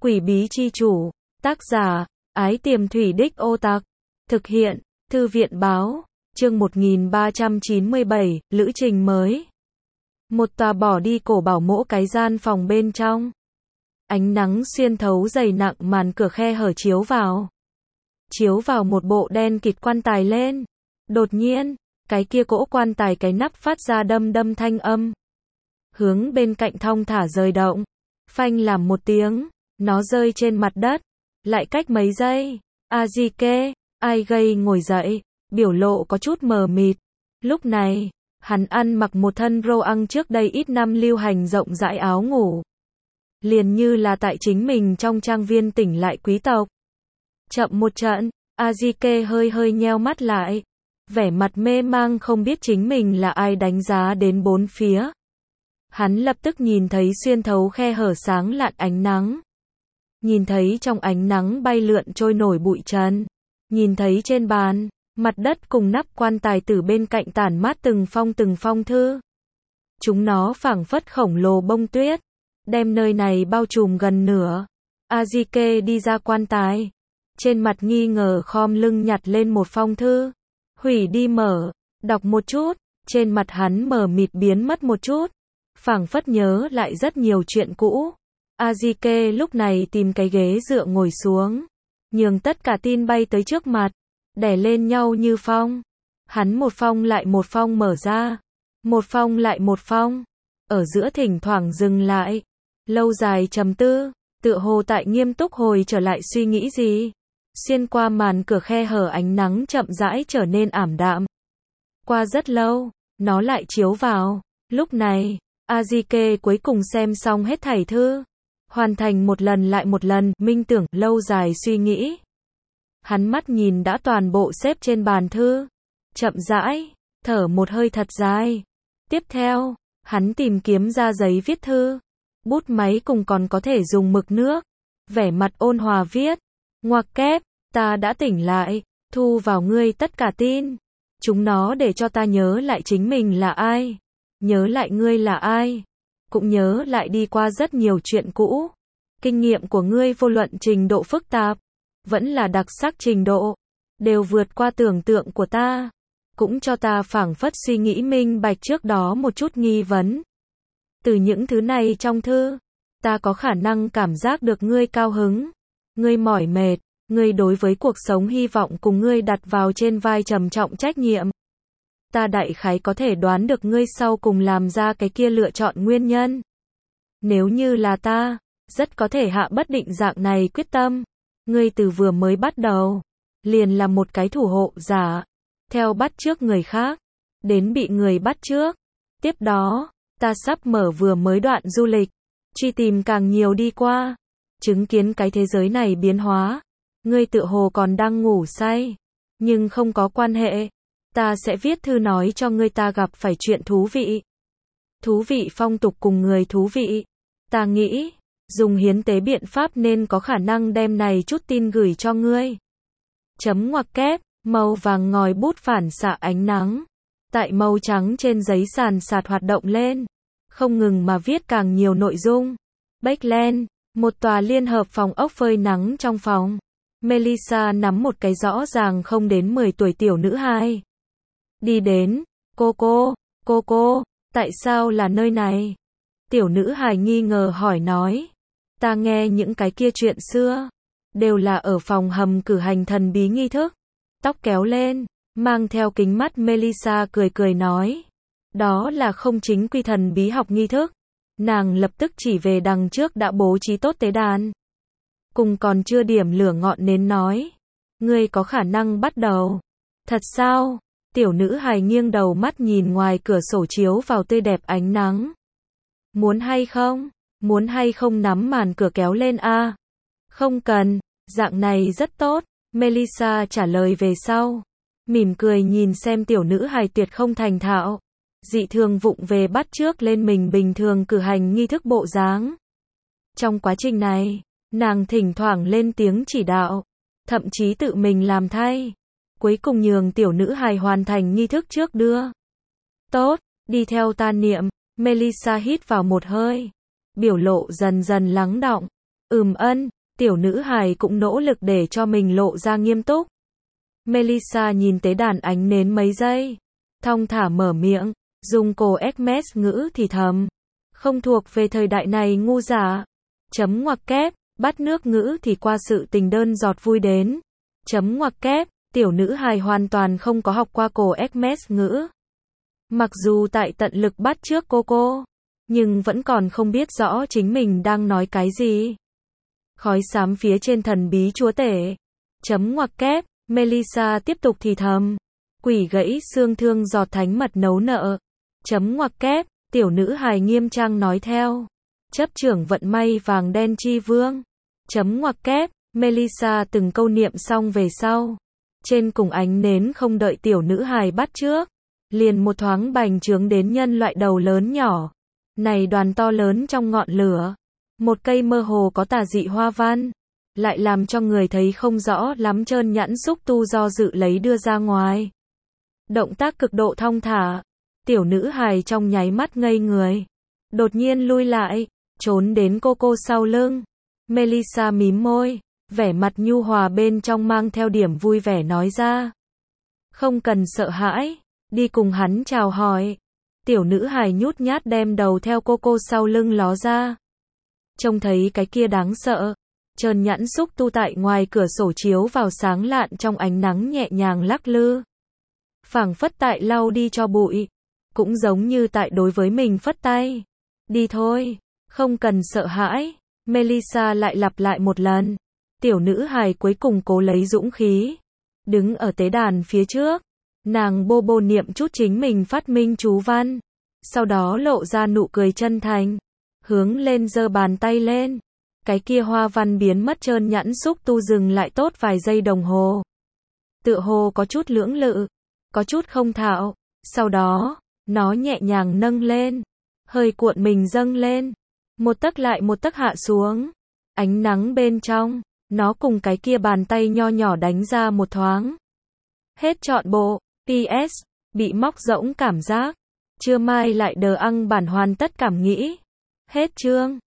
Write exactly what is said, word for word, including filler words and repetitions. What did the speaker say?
Quỷ bí chi chủ, tác giả, Ái Tiềm Thủy Đích Ô Tặc, thực hiện, Thư viện báo, chương một nghìn ba trăm chín mươi bảy, lữ trình mới. Một tòa bỏ đi cổ bảo mỗ cái gian phòng bên trong. Ánh nắng xuyên thấu dày nặng màn cửa khe hở chiếu vào. Chiếu vào một bộ đen kịt quan tài lên. Đột nhiên, cái kia cỗ quan tài cái nắp phát ra đâm đâm thanh âm. Hướng bên cạnh thong thả rời động. Phanh làm một tiếng, nó rơi trên mặt đất. Lại cách mấy giây, Ajike, ai gây ngồi dậy, biểu lộ có chút mờ mịt. Lúc này, hắn ăn mặc một thân rô ăn trước đây ít năm lưu hành rộng rãi áo ngủ. Liền như là tại chính mình trong trang viên tỉnh lại quý tộc. Chậm một trận, Ajike hơi hơi nheo mắt lại. Vẻ mặt mê mang không biết chính mình là ai đánh giá đến bốn phía. Hắn lập tức nhìn thấy xuyên thấu khe hở sáng lạn ánh nắng. Nhìn thấy trong ánh nắng bay lượn trôi nổi bụi trần. Nhìn thấy trên bàn, mặt đất cùng nắp quan tài từ bên cạnh tản mát từng phong từng phong thư. Chúng nó phảng phất khổng lồ bông tuyết, đem nơi này bao trùm gần nửa. Ajike đi ra quan tài. Trên mặt nghi ngờ khom lưng nhặt lên một phong thư. Hủy đi mở, đọc một chút, trên mặt hắn mờ mịt biến mất một chút. Phảng phất nhớ lại rất nhiều chuyện cũ. Ajike lúc này tìm cái ghế dựa ngồi xuống. Nhường tất cả tin bay tới trước mặt. Đè lên nhau như phong. Hắn một phong lại một phong mở ra. Một phong lại một phong. Ở giữa thỉnh thoảng dừng lại. Lâu dài trầm tư. Tựa hồ tại nghiêm túc hồi trở lại suy nghĩ gì. Xuyên qua màn cửa khe hở ánh nắng chậm rãi trở nên ảm đạm. Qua rất lâu, nó lại chiếu vào. Lúc này, Ajike cuối cùng xem xong hết thảy thư. Hoàn thành một lần lại một lần, minh tưởng, lâu dài suy nghĩ. Hắn mắt nhìn đã toàn bộ xếp trên bàn thư. Chậm rãi, thở một hơi thật dài. Tiếp theo, hắn tìm kiếm ra giấy viết thư. Bút máy cùng còn có thể dùng mực nước. Vẻ mặt ôn hòa viết. Ngoặc kép, ta đã tỉnh lại, thu vào ngươi tất cả tin. Chúng nó để cho ta nhớ lại chính mình là ai. Nhớ lại ngươi là ai. Cũng nhớ lại đi qua rất nhiều chuyện cũ. Kinh nghiệm của ngươi vô luận trình độ phức tạp, vẫn là đặc sắc trình độ, đều vượt qua tưởng tượng của ta. Cũng cho ta phảng phất suy nghĩ minh bạch trước đó một chút nghi vấn. Từ những thứ này trong thư, ta có khả năng cảm giác được ngươi cao hứng, ngươi mỏi mệt, ngươi đối với cuộc sống hy vọng cùng ngươi đặt vào trên vai trầm trọng trách nhiệm. Ta đại khái có thể đoán được ngươi sau cùng làm ra cái kia lựa chọn nguyên nhân. Nếu như là ta, rất có thể hạ bất định dạng này quyết tâm. Ngươi từ vừa mới bắt đầu, liền là một cái thủ hộ giả, theo bắt chước người khác, đến bị người bắt chước. Tiếp đó, ta sắp mở vừa mới đoạn du lịch, truy tìm càng nhiều đi qua, chứng kiến cái thế giới này biến hóa. Ngươi tựa hồ còn đang ngủ say, nhưng không có quan hệ. Ta sẽ viết thư nói cho ngươi ta gặp phải chuyện thú vị. Thú vị phong tục cùng người thú vị. Ta nghĩ, dùng hiến tế biện pháp nên có khả năng đem này chút tin gửi cho ngươi. Chấm ngoặc kép, màu vàng ngòi bút phản xạ ánh nắng. Tại màu trắng trên giấy sàn sạt hoạt động lên. Không ngừng mà viết càng nhiều nội dung. Backland, một tòa liên hợp phòng ốc phơi nắng trong phòng. Melissa nắm một cái rõ ràng không đến mười tuổi tiểu nữ hài. Đi đến, cô cô, cô cô, tại sao là nơi này? Tiểu nữ hài nghi ngờ hỏi nói. Ta nghe những cái kia chuyện xưa, đều là ở phòng hầm cử hành thần bí nghi thức. Tóc kéo lên, mang theo kính mắt Melissa cười cười nói. Đó là không chính quy thần bí học nghi thức. Nàng lập tức chỉ về đằng trước đã bố trí tốt tế đàn. Cùng còn chưa điểm lửa ngọn nến nói. Ngươi có khả năng bắt đầu. Thật sao? Tiểu nữ hài nghiêng đầu mắt nhìn ngoài cửa sổ chiếu vào tươi đẹp ánh nắng. Muốn hay không? Muốn hay không nắm màn cửa kéo lên a? À? Không cần, dạng này rất tốt. Melissa trả lời về sau. Mỉm cười nhìn xem tiểu nữ hài tuyệt không thành thạo. Dị thường vụng về bắt chước lên mình bình thường cử hành nghi thức bộ dáng. Trong quá trình này, nàng thỉnh thoảng lên tiếng chỉ đạo. Thậm chí tự mình làm thay. Cuối cùng nhường tiểu nữ hài hoàn thành nghi thức trước đưa. Tốt, đi theo ta niệm. Melissa hít vào một hơi. Biểu lộ dần dần lắng đọng. Ừm ân, tiểu nữ hài cũng nỗ lực để cho mình lộ ra nghiêm túc. Melissa nhìn tế đàn ánh nến mấy giây, thong thả mở miệng, dùng cổ Hermes ngữ thì thầm. Không thuộc về thời đại này ngu giả. Chấm ngoặc kép, bắt nước ngữ thì qua sự tình đơn giọt vui đến. Chấm ngoặc kép, tiểu nữ hài hoàn toàn không có học qua cổ Hermes ngữ. Mặc dù tại tận lực bắt chước cô cô, nhưng vẫn còn không biết rõ chính mình đang nói cái gì. Khói xám phía trên thần bí chúa tể. Chấm ngoặc kép, Melissa tiếp tục thì thầm. Quỷ gãy xương thương giọt thánh mật nấu nợ. Chấm ngoặc kép, tiểu nữ hài nghiêm trang nói theo. Chấp trưởng vận may vàng đen chi vương. Chấm ngoặc kép, Melissa từng câu niệm xong về sau. Trên cùng ánh nến không đợi tiểu nữ hài bắt trước. Liền một thoáng bành trướng đến nhân loại đầu lớn nhỏ. Này đoàn to lớn trong ngọn lửa. Một cây mơ hồ có tà dị hoa văn. Lại làm cho người thấy không rõ lắm trơn nhẵn xúc tu do dự lấy đưa ra ngoài. Động tác cực độ thong thả. Tiểu nữ hài trong nháy mắt ngây người. Đột nhiên lui lại, trốn đến cô cô sau lưng. Melissa mím môi, vẻ mặt nhu hòa bên trong mang theo điểm vui vẻ nói ra. Không cần sợ hãi, đi cùng hắn chào hỏi. Tiểu nữ hài nhút nhát đem đầu theo cô cô sau lưng ló ra. Trông thấy cái kia đáng sợ. Trơn nhẵn xúc tu tại ngoài cửa sổ chiếu vào sáng lạn trong ánh nắng nhẹ nhàng lắc lư. Phảng phất tại lau đi cho bụi. Cũng giống như tại đối với mình phất tay. Đi thôi, không cần sợ hãi. Melissa lại lặp lại một lần. Tiểu nữ hài cuối cùng cố lấy dũng khí. Đứng ở tế đàn phía trước. Nàng bô bô niệm chút chính mình phát minh chú văn. Sau đó lộ ra nụ cười chân thành. Hướng lên giơ bàn tay lên. Cái kia hoa văn biến mất trơn nhẵn xúc tu dừng lại tốt vài giây đồng hồ. Tựa hồ có chút lưỡng lự. Có chút không thạo. Sau đó, nó nhẹ nhàng nâng lên. Hơi cuộn mình dâng lên. Một tấc lại một tấc hạ xuống. Ánh nắng bên trong. Nó cùng cái kia bàn tay nho nhỏ đánh ra một thoáng. Hết trọn bộ. pê ét. Bị móc rỗng cảm giác. Trưa mai lại đờ ăng bản hoàn tất cảm nghĩ. Hết chương.